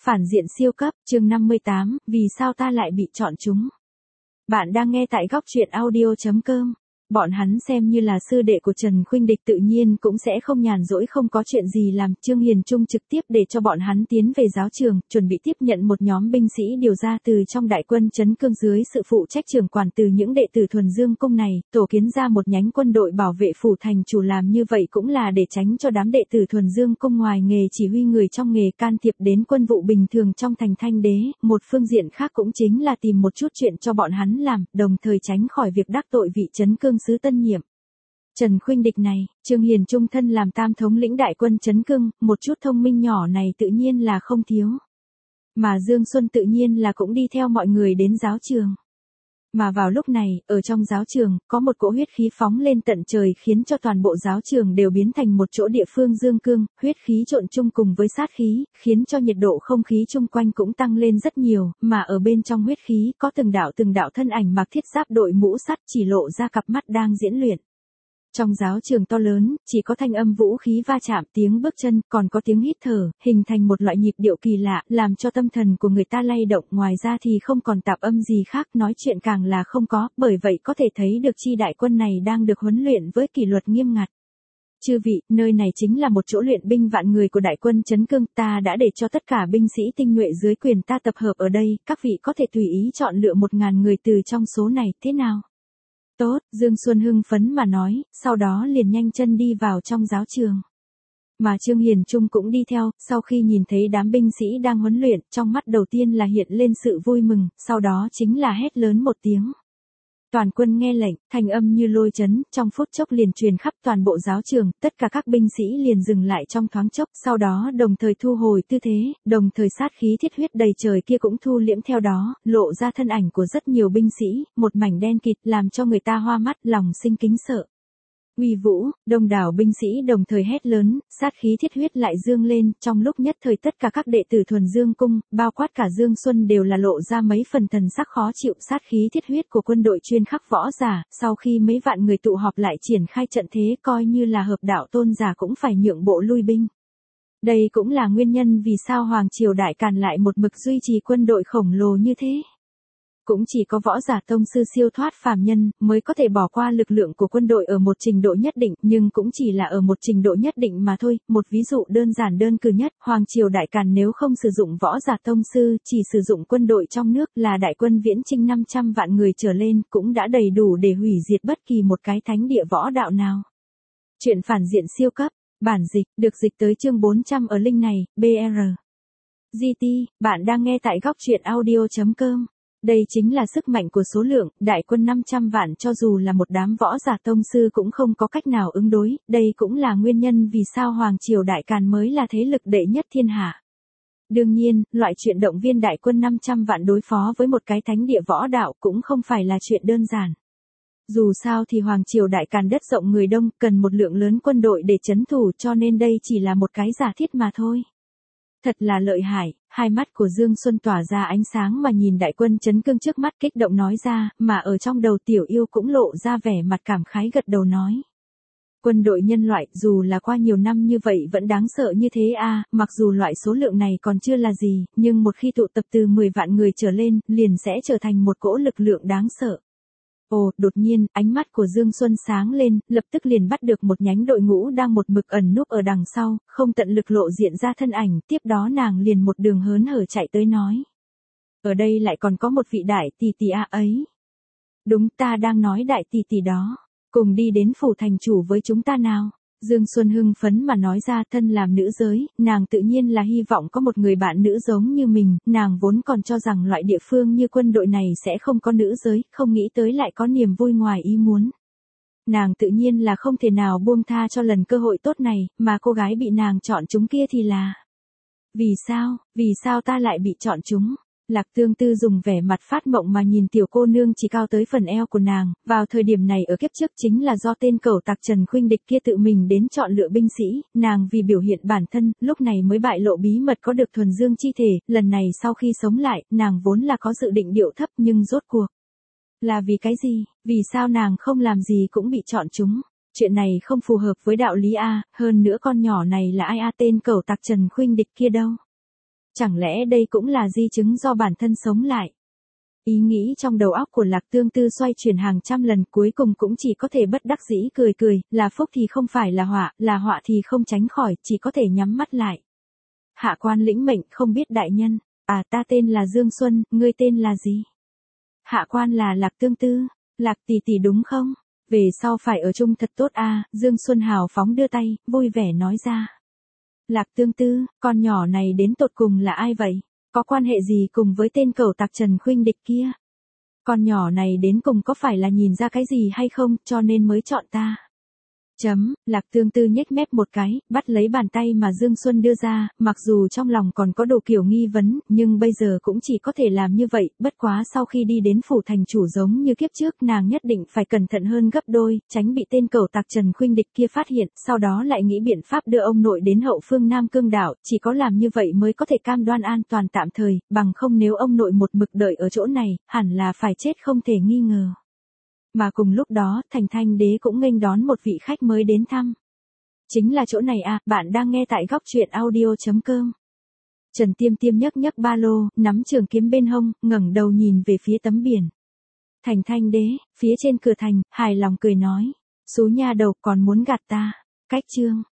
Phản diện siêu cấp, chương 58, vì sao ta lại bị chọn chúng? Bạn đang nghe tại góc truyện audio.com. Bọn hắn xem như là sư đệ của Trần Khuynh Địch tự nhiên cũng sẽ không nhàn rỗi không có chuyện gì làm. Trương Hiền Trung trực tiếp để cho bọn hắn tiến về giáo trường, chuẩn bị tiếp nhận một nhóm binh sĩ điều ra từ trong đại quân Trấn Cương dưới sự phụ trách trưởng quản từ những đệ tử Thuần Dương Cung này, tổ kiến ra một nhánh quân đội bảo vệ phủ thành chủ. Làm như vậy cũng là để tránh cho đám đệ tử Thuần Dương Cung ngoài nghề chỉ huy người trong nghề can thiệp đến quân vụ bình thường trong thành Thanh Đế. Một phương diện khác cũng chính là tìm một chút chuyện cho bọn hắn làm, đồng thời tránh khỏi việc đắc tội vị Trấn Cương sứ tân nhiệm. Trần Khuynh Địch này, Trương Hiền Trung thân làm tam thống lĩnh đại quân Trấn Cương, một chút thông minh nhỏ này tự nhiên là không thiếu. Mà Dương Xuân tự nhiên là cũng đi theo mọi người đến giáo trường. Mà vào lúc này, ở trong giáo trường, có một cỗ huyết khí phóng lên tận trời khiến cho toàn bộ giáo trường đều biến thành một chỗ địa phương dương cương, huyết khí trộn chung cùng với sát khí, khiến cho nhiệt độ không khí chung quanh cũng tăng lên rất nhiều, mà ở bên trong huyết khí có từng đạo thân ảnh mặc thiết giáp đội mũ sắt chỉ lộ ra cặp mắt đang diễn luyện. Trong giáo trường to lớn, chỉ có thanh âm vũ khí va chạm, tiếng bước chân, còn có tiếng hít thở, hình thành một loại nhịp điệu kỳ lạ, làm cho tâm thần của người ta lay động. Ngoài ra thì không còn tạp âm gì khác, nói chuyện càng là không có, bởi vậy có thể thấy được chi đại quân này đang được huấn luyện với kỷ luật nghiêm ngặt. Chư vị, nơi này chính là một chỗ luyện binh vạn người của đại quân Trấn Cương, ta đã để cho tất cả binh sĩ tinh nhuệ dưới quyền ta tập hợp ở đây, các vị có thể tùy ý chọn lựa 1000 người từ trong số này, thế nào? Tốt, Dương Xuân hưng phấn mà nói, sau đó liền nhanh chân đi vào trong giáo trường. Mà Trương Hiền Trung cũng đi theo, sau khi nhìn thấy đám binh sĩ đang huấn luyện, trong mắt đầu tiên là hiện lên sự vui mừng, sau đó chính là hét lớn một tiếng. Toàn quân nghe lệnh, thanh âm như lôi chấn, trong phút chốc liền truyền khắp toàn bộ giáo trường, tất cả các binh sĩ liền dừng lại trong thoáng chốc, sau đó đồng thời thu hồi tư thế, đồng thời sát khí thiết huyết đầy trời kia cũng thu liễm theo đó, lộ ra thân ảnh của rất nhiều binh sĩ, một mảnh đen kịt làm cho người ta hoa mắt, lòng sinh kính sợ. Uy vũ, đông đảo binh sĩ đồng thời hét lớn, sát khí thiết huyết lại dương lên, trong lúc nhất thời tất cả các đệ tử Thuần Dương Cung, bao quát cả Dương Xuân đều là lộ ra mấy phần thần sắc khó chịu. Sát khí thiết huyết của quân đội chuyên khắc võ giả, sau khi mấy vạn người tụ họp lại triển khai trận thế, coi như là hợp đạo tôn giả cũng phải nhượng bộ lui binh. Đây cũng là nguyên nhân vì sao Hoàng Triều Đại Càn lại một mực duy trì quân đội khổng lồ như thế. Cũng chỉ có võ giả tông sư siêu thoát phàm nhân mới có thể bỏ qua lực lượng của quân đội ở một trình độ nhất định, nhưng cũng chỉ là ở một trình độ nhất định mà thôi. Một ví dụ đơn giản đơn cử nhất, Hoàng Triều Đại Càn nếu không sử dụng võ giả tông sư, chỉ sử dụng quân đội trong nước là đại quân viễn chinh 500 vạn người trở lên, cũng đã đầy đủ để hủy diệt bất kỳ một cái thánh địa võ đạo nào. Chuyện phản diện siêu cấp, bản dịch, được dịch tới chương 400 ở link này, BR. GT, bạn đang nghe tại góc truyện audio.com. Đây chính là sức mạnh của số lượng, đại quân 500 vạn cho dù là một đám võ giả tông sư cũng không có cách nào ứng đối, đây cũng là nguyên nhân vì sao Hoàng Triều Đại Càn mới là thế lực đệ nhất thiên hạ. Đương nhiên, loại chuyện động viên đại quân 500 vạn đối phó với một cái thánh địa võ đạo cũng không phải là chuyện đơn giản. Dù sao thì Hoàng Triều Đại Càn đất rộng người đông, cần một lượng lớn quân đội để trấn thủ, cho nên đây chỉ là một cái giả thiết mà thôi. Thật là lợi hại, hai mắt của Dương Xuân tỏa ra ánh sáng mà nhìn đại quân Trấn Cương trước mắt, kích động nói ra, mà ở trong đầu Tiểu Yêu cũng lộ ra vẻ mặt cảm khái gật đầu nói. Quân đội nhân loại dù là qua nhiều năm như vậy vẫn đáng sợ như thế à, mặc dù loại số lượng này còn chưa là gì, nhưng một khi tụ tập từ 10 vạn người trở lên, liền sẽ trở thành một cỗ lực lượng đáng sợ. Ồ, đột nhiên, ánh mắt của Dương Xuân sáng lên, lập tức liền bắt được một nhánh đội ngũ đang một mực ẩn núp ở đằng sau, không tận lực lộ diện ra thân ảnh, tiếp đó nàng liền một đường hớn hở chạy tới nói. Ở đây lại còn có một vị đại tỷ tỷ ấy. Đúng, ta đang nói đại tỷ tỷ đó, cùng đi đến phủ thành chủ với chúng ta nào. Dương Xuân hưng phấn mà nói ra, thân làm nữ giới, nàng tự nhiên là hy vọng có một người bạn nữ giống như mình, nàng vốn còn cho rằng loại địa phương như quân đội này sẽ không có nữ giới, không nghĩ tới lại có niềm vui ngoài ý muốn. Nàng tự nhiên là không thể nào buông tha cho lần cơ hội tốt này, mà cô gái bị nàng chọn chúng kia thì là... Vì sao ta lại bị chọn chúng? Lạc Tương Tư dùng vẻ mặt phát mộng mà nhìn tiểu cô nương chỉ cao tới phần eo của nàng, vào thời điểm này ở kiếp trước chính là do tên cẩu tặc Trần Khuynh Địch kia tự mình đến chọn lựa binh sĩ, nàng vì biểu hiện bản thân, lúc này mới bại lộ bí mật có được thuần dương chi thể, lần này sau khi sống lại, nàng vốn là có dự định điệu thấp nhưng rốt cuộc. Là vì cái gì? Vì sao nàng không làm gì cũng bị chọn chúng? Chuyện này không phù hợp với đạo lý a, hơn nữa con nhỏ này là ai a, tên cẩu tặc Trần Khuynh Địch kia đâu? Chẳng lẽ đây cũng là di chứng do bản thân sống lại? Ý nghĩ trong đầu óc của Lạc Tương Tư xoay chuyển hàng trăm lần, cuối cùng cũng chỉ có thể bất đắc dĩ cười cười, là phúc thì không phải là họa thì không tránh khỏi, chỉ có thể nhắm mắt lại. Hạ quan lĩnh mệnh, không biết đại nhân. À, ta tên là Dương Xuân, ngươi tên là gì? Hạ quan là Lạc Tương Tư. Lạc tỷ tỷ đúng không? Về sau phải ở chung thật tốt a. Dương Xuân hào phóng đưa tay, vui vẻ nói ra. Lạc Tương Tư, con nhỏ này đến tột cùng là ai vậy? Có quan hệ gì cùng với tên cẩu tặc Trần Khuynh Địch kia? Con nhỏ này đến cùng có phải là nhìn ra cái gì hay không, cho nên mới chọn ta? Lạc Tương Tư nhếch mép một cái, bắt lấy bàn tay mà Dương Xuân đưa ra, mặc dù trong lòng còn có đồ kiểu nghi vấn, nhưng bây giờ cũng chỉ có thể làm như vậy, bất quá sau khi đi đến phủ thành chủ giống như kiếp trước, nàng nhất định phải cẩn thận hơn gấp đôi, tránh bị tên cẩu tặc Trần Khuynh Địch kia phát hiện, sau đó lại nghĩ biện pháp đưa ông nội đến hậu phương Nam Cương đảo, chỉ có làm như vậy mới có thể cam đoan an toàn tạm thời, bằng không nếu ông nội một mực đợi ở chỗ này, hẳn là phải chết không thể nghi ngờ. Mà cùng lúc đó, Thành Thanh Đế cũng nghênh đón một vị khách mới đến thăm. Chính là chỗ này à, bạn đang nghe tại góc truyện audio.com. Trần Tiêm Tiêm nhấc nhấc ba lô, nắm trường kiếm bên hông, ngẩng đầu nhìn về phía tấm biển. Thành Thanh Đế, phía trên cửa thành, hài lòng cười nói. Xú nha đầu còn muốn gạt ta. Cách chương.